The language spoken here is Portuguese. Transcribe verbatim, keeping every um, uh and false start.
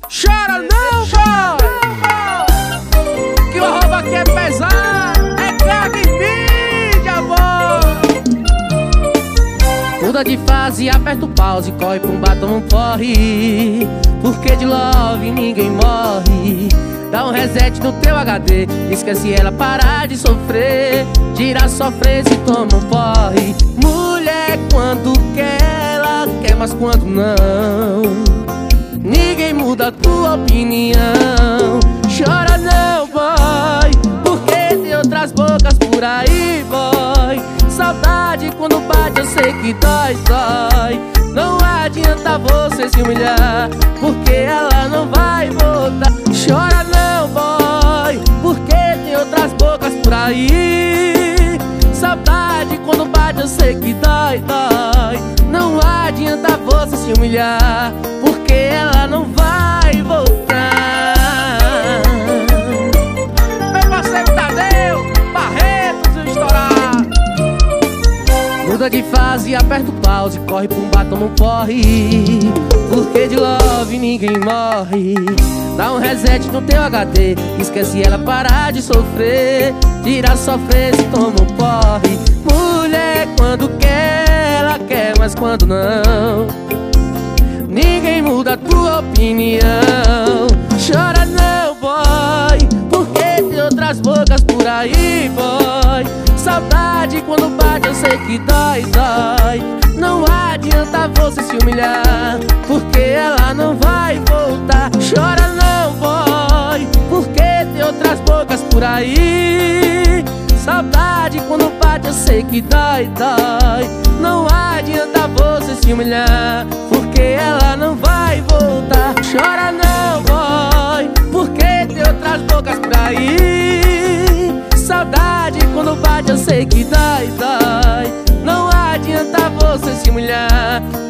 Chora não, boy, que o arroba aqui é pesado, é craque mídia, boy. Muda de fase, aperta o pause, corre pra um batom, não corre, porque de love ninguém morre. Dá um reset no teu H D, esquece ela, parar de sofrer, tira a sofrência e toma um porre. Mulher quando quer, ela quer, mas quando não, ninguém muda a tua opinião. Chora não, boy, porque tem outras bocas por aí, boy. Saudade quando bate, eu sei que dói, dói. Não adianta você se humilhar, porque ela não vai voltar. Chora não, boy, porque tem outras bocas por aí. Saudade quando bate, eu sei que dói, dói. Não adianta você se humilhar, porque ela não vai voltar. Meu parceiro Tadeu, Barretos e estourar. Muda de fase, aperta o pause, corre pra um batom, não corre, porque de love ninguém morre. Dá um reset no teu H D, esquece ela, parar de sofrer, tira a sofrência e toma um porre. Mulher quando quer, ela quer, mas quando não, ninguém muda a tua opinião. Chora não, boy, porque tem outras bocas por aí, boy. Saudade quando bate, eu sei que dói, dói. Não adianta você se humilhar, porque ela não vai voltar. Chora não, boy, porque tem outras bocas por aí. Saudade quando bate, eu sei que dói, dói. Não adianta você se humilhar, porque ela não vai voltar. Chora não, boy, porque tem outras bocas por aí. Saudade quando bate, eu sei que dói, dói. Não adianta você se humilhar,